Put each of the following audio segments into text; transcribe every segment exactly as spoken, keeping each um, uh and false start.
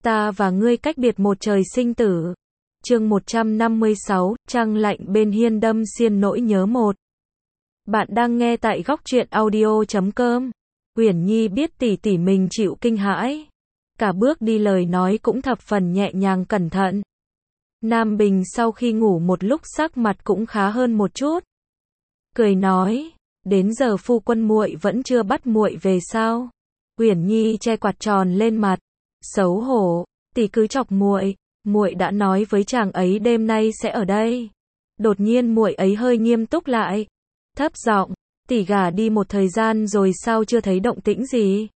Ta và ngươi cách biệt một trời sinh tử. Chương một trăm năm mươi sáu, trăng lạnh bên hiên đâm xiên nỗi nhớ một. Bạn đang nghe tại góc truyện audio chấm com. Uyển Nhi biết tỷ tỷ mình chịu kinh hãi. Cả bước đi lời nói cũng thập phần nhẹ nhàng cẩn thận. Nam Bình sau khi ngủ một lúc sắc mặt cũng khá hơn một chút. Cười nói, đến giờ phu quân muội vẫn chưa bắt muội về sao? Uyển Nhi che quạt tròn lên mặt, xấu hổ, tỷ cứ chọc muội, muội đã nói với chàng ấy đêm nay sẽ ở đây. Đột nhiên muội ấy hơi nghiêm túc lại, thấp giọng, tỷ gả đi một thời gian rồi sao chưa thấy động tĩnh gì?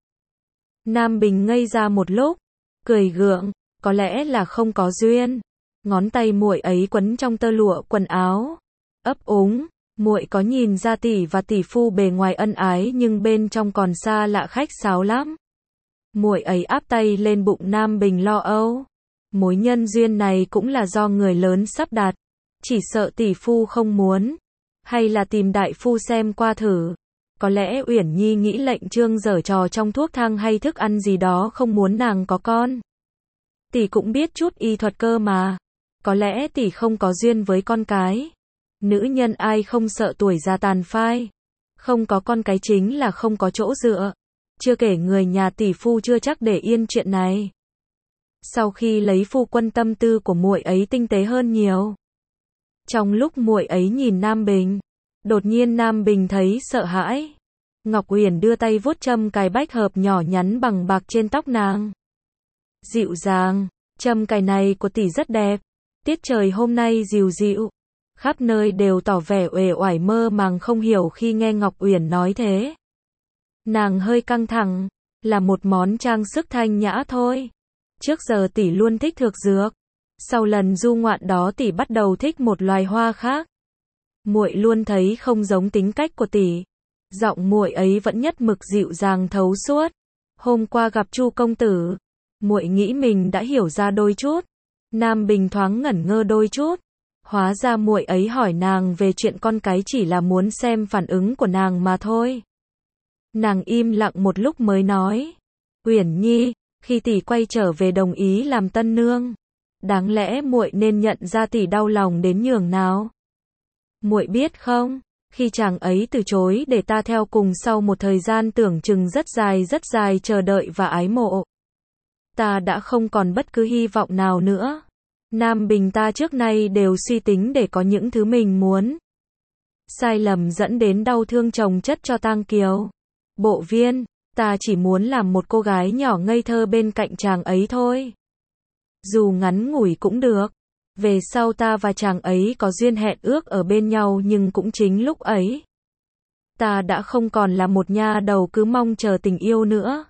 Nam Bình ngây ra một lúc, cười gượng, có lẽ là không có duyên. Ngón tay muội ấy quấn trong tơ lụa quần áo, ấp úng, muội có nhìn ra tỷ và tỷ phu bề ngoài ân ái nhưng bên trong còn xa lạ khách sáo lắm. Muội ấy áp tay lên bụng Nam Bình lo âu. Mối nhân duyên này cũng là do người lớn sắp đặt, chỉ sợ tỷ phu không muốn, hay là tìm đại phu xem qua thử. Có lẽ Uyển Nhi nghĩ lệnh Trương giở trò trong thuốc thang hay thức ăn gì đó không muốn nàng có con. Tỷ cũng biết chút y thuật cơ mà, có lẽ tỷ không có duyên với con cái. Nữ nhân ai không sợ tuổi già tàn phai, không có con cái chính là không có chỗ dựa. Chưa kể người nhà tỷ phu chưa chắc để yên chuyện này. Sau khi lấy phu quân tâm tư của muội ấy tinh tế hơn nhiều. Trong lúc muội ấy nhìn Nam Bình, đột nhiên Nam Bình thấy sợ hãi. Ngọc Uyển đưa tay vuốt châm cài bách hợp nhỏ nhắn bằng bạc trên tóc nàng. Dịu dàng, châm cài này của tỷ rất đẹp. Tiết trời hôm nay dịu dịu, khắp nơi đều tỏ vẻ uể oải mơ màng không hiểu khi nghe Ngọc Uyển nói thế. Nàng hơi căng thẳng, là một món trang sức thanh nhã thôi. Trước giờ tỷ luôn thích thực dược, sau lần du ngoạn đó tỷ bắt đầu thích một loài hoa khác. Muội luôn thấy không giống tính cách của tỷ. Giọng muội ấy vẫn nhất mực dịu dàng thấu suốt. Hôm qua gặp Chu công tử, muội nghĩ mình đã hiểu ra đôi chút. Nam Bình thoáng ngẩn ngơ đôi chút. Hóa ra muội ấy hỏi nàng về chuyện con cái chỉ là muốn xem phản ứng của nàng mà thôi. Nàng im lặng một lúc mới nói, Uyển Nhi, khi tỷ quay trở về đồng ý làm tân nương, đáng lẽ muội nên nhận ra tỷ đau lòng đến nhường nào. Muội biết không, khi chàng ấy từ chối để ta theo cùng sau một thời gian tưởng chừng rất dài rất dài chờ đợi và ái mộ, ta đã không còn bất cứ hy vọng nào nữa. Nam Bình ta trước nay đều suy tính để có những thứ mình muốn. Sai lầm dẫn đến đau thương chồng chất cho tang kiều. Bộ Viên, ta chỉ muốn làm một cô gái nhỏ ngây thơ bên cạnh chàng ấy thôi. Dù ngắn ngủi cũng được. Về sau ta và chàng ấy có duyên hẹn ước ở bên nhau nhưng cũng chính lúc ấy, ta đã không còn là một nha đầu cứ mong chờ tình yêu nữa.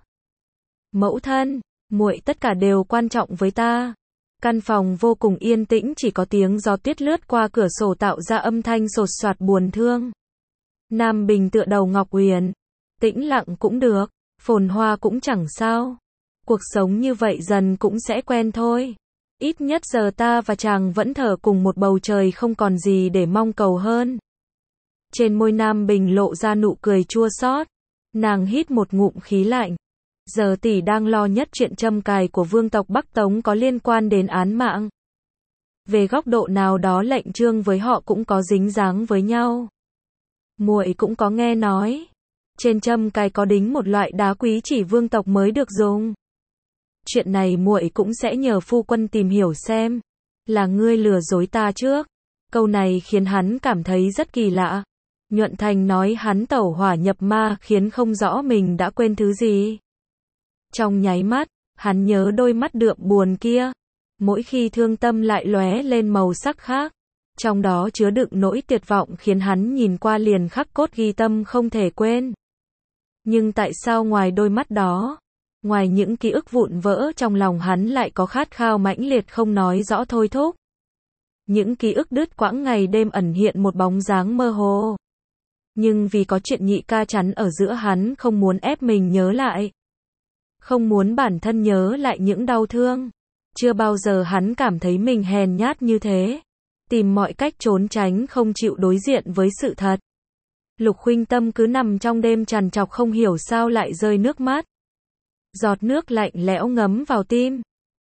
Mẫu thân, muội tất cả đều quan trọng với ta. Căn phòng vô cùng yên tĩnh, chỉ có tiếng gió tuyết lướt qua cửa sổ tạo ra âm thanh sột soạt buồn thương. Nam Bình tựa đầu Ngọc Uyển, tĩnh lặng cũng được, phồn hoa cũng chẳng sao. Cuộc sống như vậy dần cũng sẽ quen thôi. Ít nhất giờ ta và chàng vẫn thở cùng một bầu trời, không còn gì để mong cầu hơn. Trên môi Nam Bình lộ ra nụ cười chua xót. Nàng hít một ngụm khí lạnh. Giờ tỷ đang lo nhất chuyện châm cài của vương tộc Bắc Tống có liên quan đến án mạng. Về góc độ nào đó lệnh Trương với họ cũng có dính dáng với nhau. Muội cũng có nghe nói, trên châm cài có đính một loại đá quý chỉ vương tộc mới được dùng. Chuyện này muội cũng sẽ nhờ phu quân tìm hiểu xem. Là ngươi lừa dối ta trước. Câu này khiến hắn cảm thấy rất kỳ lạ. Nhuận Thành nói hắn tẩu hỏa nhập ma khiến không rõ mình đã quên thứ gì. Trong nháy mắt, hắn nhớ đôi mắt đượm buồn kia. Mỗi khi thương tâm lại lóe lên màu sắc khác. Trong đó chứa đựng nỗi tuyệt vọng khiến hắn nhìn qua liền khắc cốt ghi tâm không thể quên. Nhưng tại sao ngoài đôi mắt đó, ngoài những ký ức vụn vỡ trong lòng hắn lại có khát khao mãnh liệt không nói rõ thôi thúc. Những ký ức đứt quãng ngày đêm ẩn hiện một bóng dáng mơ hồ. Nhưng vì có chuyện nhị ca chắn ở giữa, hắn không muốn ép mình nhớ lại. Không muốn bản thân nhớ lại những đau thương. Chưa bao giờ hắn cảm thấy mình hèn nhát như thế. Tìm mọi cách trốn tránh, không chịu đối diện với sự thật. Lục Khuynh Tâm cứ nằm trong đêm trằn trọc không hiểu sao lại rơi nước mắt. Giọt nước lạnh lẽo ngấm vào tim.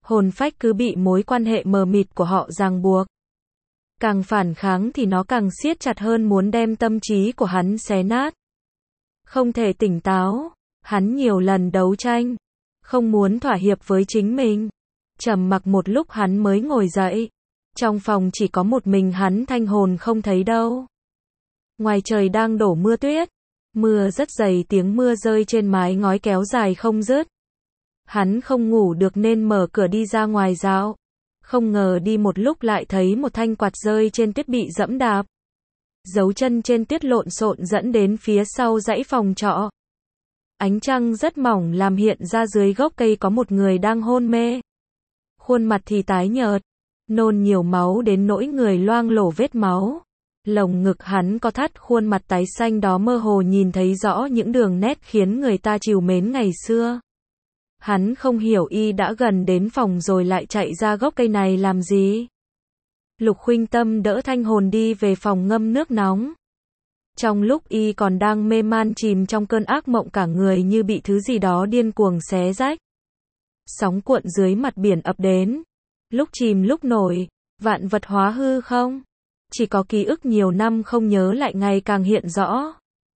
Hồn phách cứ bị mối quan hệ mờ mịt của họ ràng buộc. Càng phản kháng thì nó càng siết chặt hơn, muốn đem tâm trí của hắn xé nát. Không thể tỉnh táo, hắn nhiều lần đấu tranh, không muốn thỏa hiệp với chính mình. Trầm mặc một lúc hắn mới ngồi dậy. Trong phòng chỉ có một mình hắn, Thanh hồn không thấy đâu. Ngoài trời đang đổ mưa tuyết. Mưa rất dày, tiếng mưa rơi trên mái ngói kéo dài không dứt. Hắn không ngủ được nên mở cửa đi ra ngoài dạo. Không ngờ đi một lúc lại thấy một thanh quạt rơi trên tuyết bị dẫm đạp. Dấu chân trên tuyết lộn xộn dẫn đến phía sau dãy phòng trọ. Ánh trăng rất mỏng làm hiện ra dưới gốc cây có một người đang hôn mê. Khuôn mặt thì tái nhợt, nôn nhiều máu đến nỗi người loang lổ vết máu. Lồng ngực hắn có thắt, khuôn mặt tái xanh đó mơ hồ nhìn thấy rõ những đường nét khiến người ta trìu mến ngày xưa. Hắn không hiểu y đã gần đến phòng rồi lại chạy ra gốc cây này làm gì. Lục Khuynh Tâm đỡ Thanh hồn đi về phòng ngâm nước nóng. Trong lúc y còn đang mê man chìm trong cơn ác mộng, cả người như bị thứ gì đó điên cuồng xé rách. Sóng cuộn dưới mặt biển ập đến. Lúc chìm lúc nổi, vạn vật hóa hư không? Chỉ có ký ức nhiều năm không nhớ lại ngày càng hiện rõ.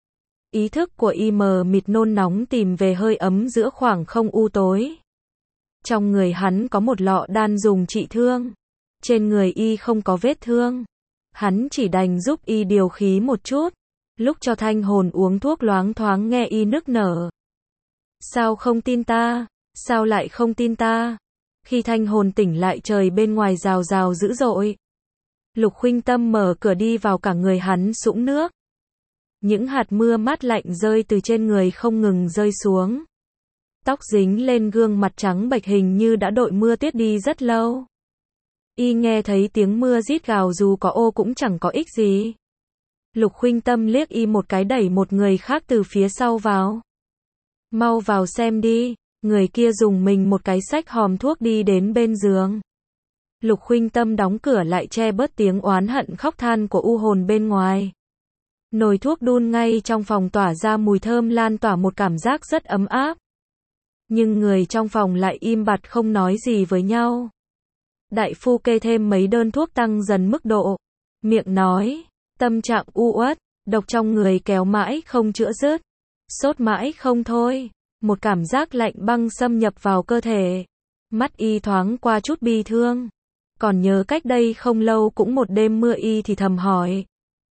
Ý thức của y mờ mịt nôn nóng tìm về hơi ấm giữa khoảng không u tối. Trong người hắn có một lọ đan dùng trị thương. Trên người y không có vết thương. Hắn chỉ đành giúp y điều khí một chút. Lúc cho Thanh hồn uống thuốc loáng thoáng nghe y nức nở. Sao không tin ta? Sao lại không tin ta? Khi Thanh hồn tỉnh lại trời bên ngoài rào rào dữ dội. Lục Khuynh Tâm mở cửa đi vào, cả người hắn sũng nước. Những hạt mưa mát lạnh rơi từ trên người không ngừng rơi xuống. Tóc dính lên gương mặt trắng bệch hình như đã đội mưa tuyết đi rất lâu. Y nghe thấy tiếng mưa rít gào dù có ô cũng chẳng có ích gì. Lục Khuynh Tâm liếc y một cái, đẩy một người khác từ phía sau vào. Mau vào xem đi. Người kia dùng mình một cái xách hòm thuốc đi đến bên giường. Lục Khuynh Tâm đóng cửa lại che bớt tiếng oán hận khóc than của u hồn bên ngoài. Nồi thuốc đun ngay trong phòng tỏa ra mùi thơm lan tỏa một cảm giác rất ấm áp. Nhưng người trong phòng lại im bặt không nói gì với nhau. Đại phu kê thêm mấy đơn thuốc tăng dần mức độ. Miệng nói, tâm trạng u uất, độc trong người kéo mãi không chữa dứt. Sốt mãi không thôi. Một cảm giác lạnh băng xâm nhập vào cơ thể. Mắt y thoáng qua chút bi thương. Còn nhớ cách đây không lâu cũng một đêm mưa, y thì thầm hỏi.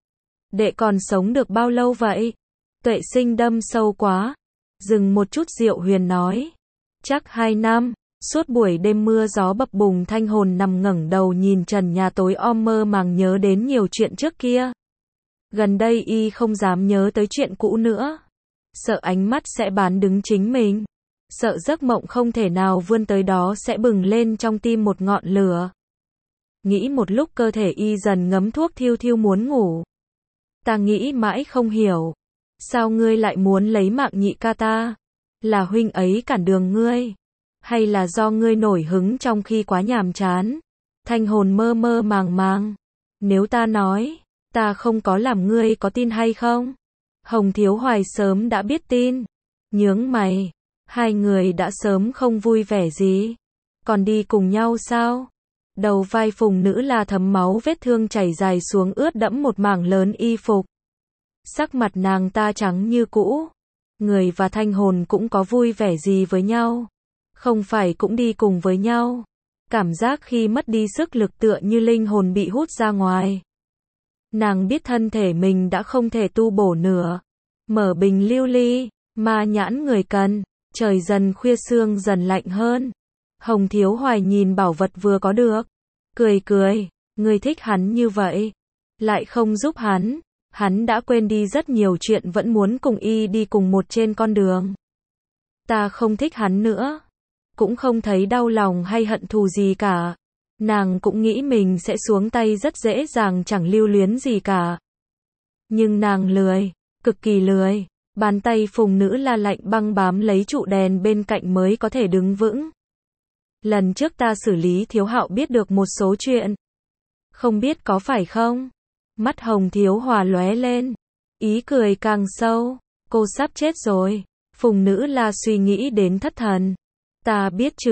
Đệ còn sống được bao lâu vậy? Tuệ Sinh đâm sâu quá. Dừng một chút Diệu Huyền nói. Chắc hai năm. Suốt buổi đêm mưa gió bập bùng, Thanh hồn nằm ngẩng đầu nhìn trần nhà tối om, mơ màng nhớ đến nhiều chuyện trước kia. Gần đây y không dám nhớ tới chuyện cũ nữa. Sợ ánh mắt sẽ bán đứng chính mình. Sợ giấc mộng không thể nào vươn tới đó sẽ bừng lên trong tim một ngọn lửa. Nghĩ một lúc cơ thể y dần ngấm thuốc thiêu thiêu muốn ngủ. Ta nghĩ mãi không hiểu. Sao ngươi lại muốn lấy mạng nhị ca ta? Là huynh ấy cản đường ngươi? Hay là do ngươi nổi hứng trong khi quá nhàm chán? Thanh hồn mơ mơ màng màng. Nếu ta nói, ta không có làm ngươi có tin hay không? Hồng Thiếu Hoài sớm đã biết tin. Nhướng mày. Hai người đã sớm không vui vẻ gì. Còn đi cùng nhau sao? Đầu vai Phùng Nữ La thấm máu, vết thương chảy dài xuống ướt đẫm một mảng lớn y phục. Sắc mặt nàng ta trắng như cũ. Người và Thanh hồn cũng có vui vẻ gì với nhau. Không phải cũng đi cùng với nhau. Cảm giác khi mất đi sức lực tựa như linh hồn bị hút ra ngoài. Nàng biết thân thể mình đã không thể tu bổ nữa. Mở bình lưu ly, ma nhãn người cần. Trời dần khuya, sương dần lạnh hơn. Hồng Thiếu Hoài nhìn bảo vật vừa có được. Cười cười, ngươi thích hắn như vậy. Lại không giúp hắn. Hắn đã quên đi rất nhiều chuyện, vẫn muốn cùng y đi cùng một trên con đường. Ta không thích hắn nữa. Cũng không thấy đau lòng hay hận thù gì cả. Nàng cũng nghĩ mình sẽ xuống tay rất dễ dàng, chẳng lưu luyến gì cả. Nhưng nàng lười, cực kỳ lười. Bàn tay Phùng Nữ La lạnh băng bám lấy trụ đèn bên cạnh mới có thể đứng vững. Lần trước ta xử lý Thiếu Hạo biết được một số chuyện. Không biết có phải không? Mắt Hồng Thiếu Hòa lóe lên. Ý cười càng sâu. Cô sắp chết rồi. Phùng Nữ La suy nghĩ đến thất thần. Ta biết chứ.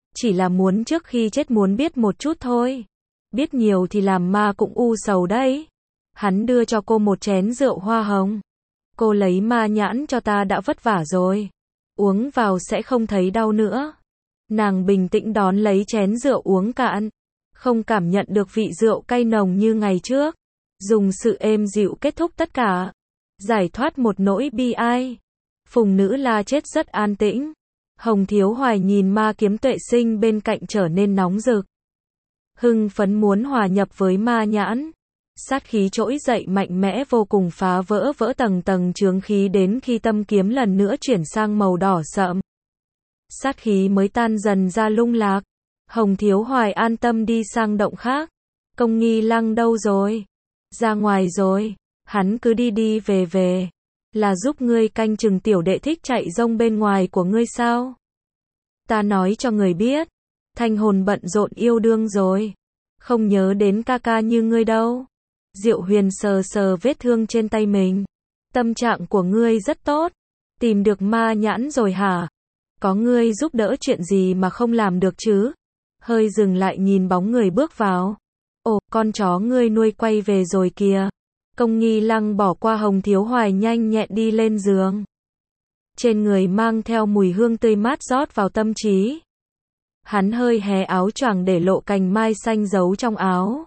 Chỉ là muốn trước khi chết muốn biết một chút thôi. Biết nhiều thì làm ma cũng u sầu đấy. Hắn đưa cho cô một chén rượu hoa hồng. Cô lấy ma nhãn cho ta đã vất vả rồi. Uống vào sẽ không thấy đau nữa. Nàng bình tĩnh đón lấy chén rượu uống cạn. Không cảm nhận được vị rượu cay nồng như ngày trước. Dùng sự êm dịu kết thúc tất cả. Giải thoát một nỗi bi ai. Phùng Nữ La chết rất an tĩnh. Hồng Thiếu Hoài nhìn ma kiếm Tuệ Sinh bên cạnh trở nên nóng rực. Hưng phấn muốn hòa nhập với ma nhãn. Sát khí trỗi dậy mạnh mẽ vô cùng phá vỡ vỡ tầng tầng chướng khí đến khi tâm kiếm lần nữa chuyển sang màu đỏ sậm. Sát khí mới tan dần ra lung lạc. Hồng Thiếu Hoài an tâm đi sang động khác. Công Nghi Lăng đâu rồi? Ra ngoài rồi. Hắn cứ đi đi về về. Là giúp ngươi canh chừng tiểu đệ thích chạy rông bên ngoài của ngươi sao? Ta nói cho người biết. Thanh Hồn bận rộn yêu đương rồi. Không nhớ đến ca ca như ngươi đâu. Diệu Huyền sờ sờ vết thương trên tay mình. Tâm trạng của ngươi rất tốt. Tìm được ma nhãn rồi hả? Có ngươi giúp đỡ chuyện gì mà không làm được chứ? Hơi dừng lại nhìn bóng người bước vào. Ồ, con chó ngươi nuôi quay về rồi kìa. Công Nghi Lăng bỏ qua Hồng Thiếu Hoài nhanh nhẹn đi lên giường. Trên người mang theo mùi hương tươi mát rót vào tâm trí. Hắn hơi hé áo choàng để lộ cành mai xanh giấu trong áo.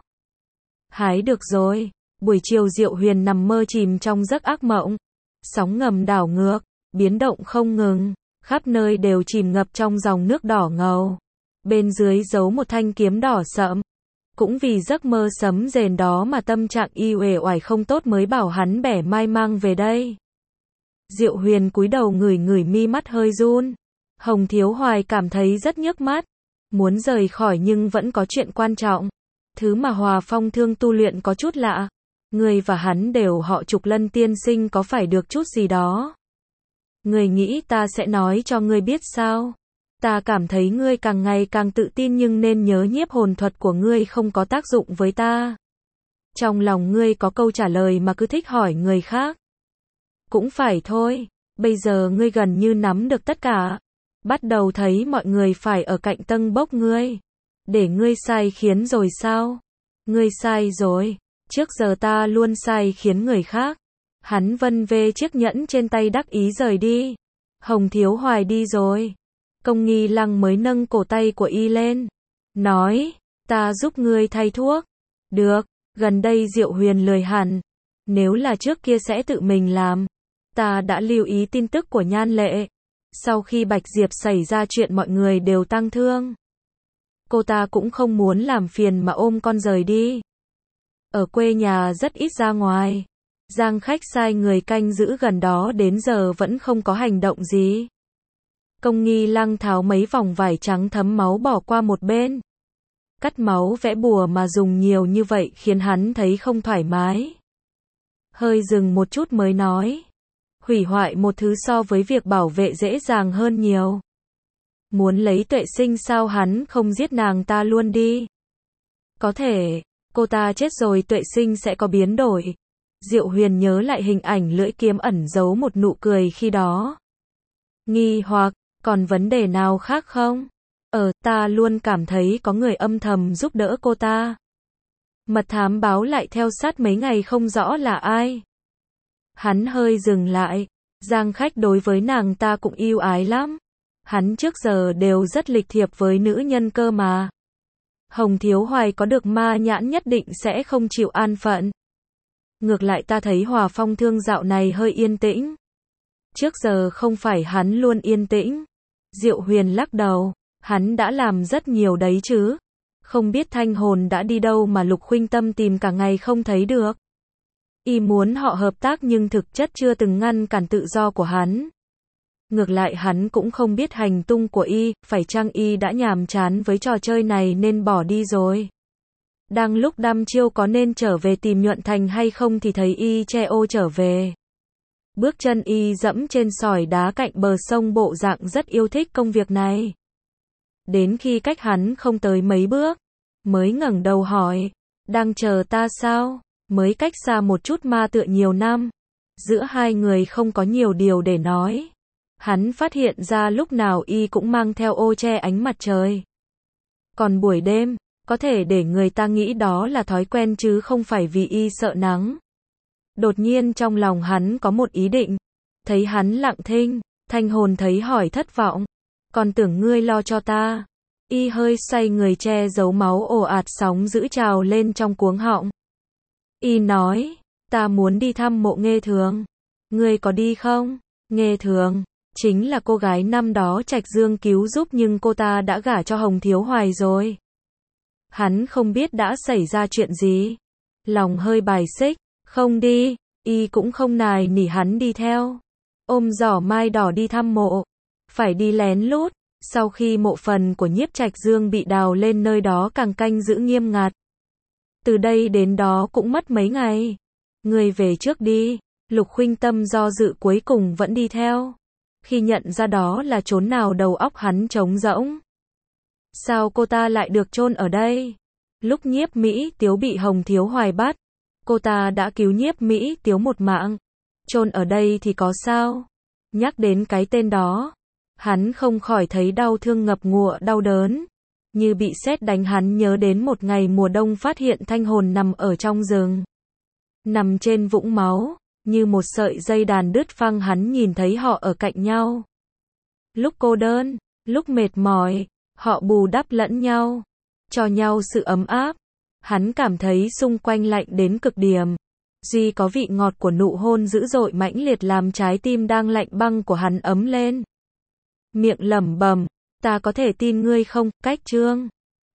Hái được rồi. Buổi chiều Diệu Huyền nằm mơ chìm trong giấc ác mộng. Sóng ngầm đảo ngược, biến động không ngừng, khắp nơi đều chìm ngập trong dòng nước đỏ ngầu. Bên dưới giấu một thanh kiếm đỏ sậm. Cũng vì giấc mơ sấm rền đó mà tâm trạng y uể oải không tốt mới bảo hắn bẻ mai mang về đây. Diệu Huyền cúi đầu ngửi ngửi mi mắt hơi run. Hồng Thiếu Hoài cảm thấy rất nhức mắt. Muốn rời khỏi nhưng vẫn có chuyện quan trọng. Thứ mà Hòa Phong Thương tu luyện có chút lạ. Người và hắn đều họ Trục Lân tiên sinh có phải được chút gì đó. Người nghĩ ta sẽ nói cho ngươi biết sao? Ta cảm thấy ngươi càng ngày càng tự tin nhưng nên nhớ nhiếp hồn thuật của ngươi không có tác dụng với ta. Trong lòng ngươi có câu trả lời mà cứ thích hỏi người khác. Cũng phải thôi, bây giờ ngươi gần như nắm được tất cả. Bắt đầu thấy mọi người phải ở cạnh tâng bốc ngươi. Để ngươi sai khiến rồi sao? Ngươi sai rồi, trước giờ ta luôn sai khiến người khác. Hắn vân vê chiếc nhẫn trên tay đắc ý rời đi. Hồng Thiếu Hoài đi rồi. Công Nghi Lăng mới nâng cổ tay của y lên. Nói, ta giúp ngươi thay thuốc. Được, gần đây Diệu Huyền lười hẳn. Nếu là trước kia sẽ tự mình làm. Ta đã lưu ý tin tức của Nhan Lệ. Sau khi Bạch Diệp xảy ra chuyện mọi người đều tang thương. Cô ta cũng không muốn làm phiền mà ôm con rời đi. Ở quê nhà rất ít ra ngoài. Giang Khách sai người canh giữ gần đó đến giờ vẫn không có hành động gì. Công Nghi Lăng tháo mấy vòng vải trắng thấm máu bỏ qua một bên. Cắt máu vẽ bùa mà dùng nhiều như vậy khiến hắn thấy không thoải mái. Hơi dừng một chút mới nói. Hủy hoại một thứ so với việc bảo vệ dễ dàng hơn nhiều. Muốn lấy Tuệ Sinh sao hắn không giết nàng ta luôn đi. Có thể, cô ta chết rồi Tuệ Sinh sẽ có biến đổi. Diệu Huyền nhớ lại hình ảnh lưỡi kiếm ẩn giấu một nụ cười khi đó. Nghi hoặc, còn vấn đề nào khác không? Ờ, ta luôn cảm thấy có người âm thầm giúp đỡ cô ta. Mật thám báo lại theo sát mấy ngày không rõ là ai. Hắn hơi dừng lại. Giang Khách đối với nàng ta cũng yêu ái lắm. Hắn trước giờ đều rất lịch thiệp với nữ nhân cơ mà. Hồng Thiếu Hoài có được ma nhãn nhất định sẽ không chịu an phận. Ngược lại ta thấy Hòa Phong Thương dạo này hơi yên tĩnh. Trước giờ không phải hắn luôn yên tĩnh. Diệu Huyền lắc đầu. Hắn đã làm rất nhiều đấy chứ. Không biết Thanh Hồn đã đi đâu mà Lục Khuynh Tâm tìm cả ngày không thấy được. Y muốn họ hợp tác nhưng thực chất chưa từng ngăn cản tự do của hắn. Ngược lại hắn cũng không biết hành tung của Y, phải chăng Y đã nhàm chán với trò chơi này nên bỏ đi rồi. Đang lúc đăm chiêu có nên trở về tìm Nhuận Thành hay không thì thấy Y che ô trở về. Bước chân Y dẫm trên sỏi đá cạnh bờ sông bộ dạng rất yêu thích công việc này. Đến khi cách hắn không tới mấy bước, mới ngẩng đầu hỏi, đang chờ ta sao? Mới cách xa một chút ma tựa nhiều năm. Giữa hai người không có nhiều điều để nói. Hắn phát hiện ra lúc nào Y cũng mang theo ô che ánh mặt trời. Còn buổi đêm, có thể để người ta nghĩ đó là thói quen chứ không phải vì y sợ nắng. Đột nhiên trong lòng hắn có một ý định. Thấy hắn lặng thinh, Thanh Hồn thấy hỏi thất vọng. Còn tưởng ngươi lo cho ta. Y hơi xoay người che giấu máu ồ ạt sóng dữ trào lên trong cuống họng. Y nói, ta muốn đi thăm mộ Nghê Thường. Ngươi có đi không? Nghê Thường, chính là cô gái năm đó Trạch Dương cứu giúp nhưng cô ta đã gả cho Hồng Thiếu Hoài rồi. Hắn không biết đã xảy ra chuyện gì. Lòng hơi bài xích, không đi, y cũng không nài nỉ hắn đi theo. Ôm giỏ mai đỏ đi thăm mộ. Phải đi lén lút, sau khi mộ phần của Nhiếp Trạch Dương bị đào lên nơi đó càng canh giữ nghiêm ngặt. Từ đây đến đó cũng mất mấy ngày. Người về trước đi, Lục Khuynh Tâm do dự cuối cùng vẫn đi theo. Khi nhận ra đó là chốn nào đầu óc hắn trống rỗng. Sao cô ta lại được chôn ở đây? Lúc Nhiếp Mỹ Tiếu bị Hồng Thiếu Hoài bắt, cô ta đã cứu Nhiếp Mỹ Tiếu một mạng. Chôn ở đây thì có sao? Nhắc đến cái tên đó, hắn không khỏi thấy đau thương ngập ngụa đau đớn. Như bị sét đánh hắn nhớ đến một ngày mùa đông phát hiện Thanh Hồn nằm ở trong rừng. Nằm trên vũng máu, như một sợi dây đàn đứt phăng hắn nhìn thấy họ ở cạnh nhau. Lúc cô đơn, lúc mệt mỏi, họ bù đắp lẫn nhau, cho nhau sự ấm áp. Hắn cảm thấy xung quanh lạnh đến cực điểm. Duy có vị ngọt của nụ hôn dữ dội mãnh liệt làm trái tim đang lạnh băng của hắn ấm lên. Miệng lẩm bẩm, ta có thể tin ngươi không, Cách Trương.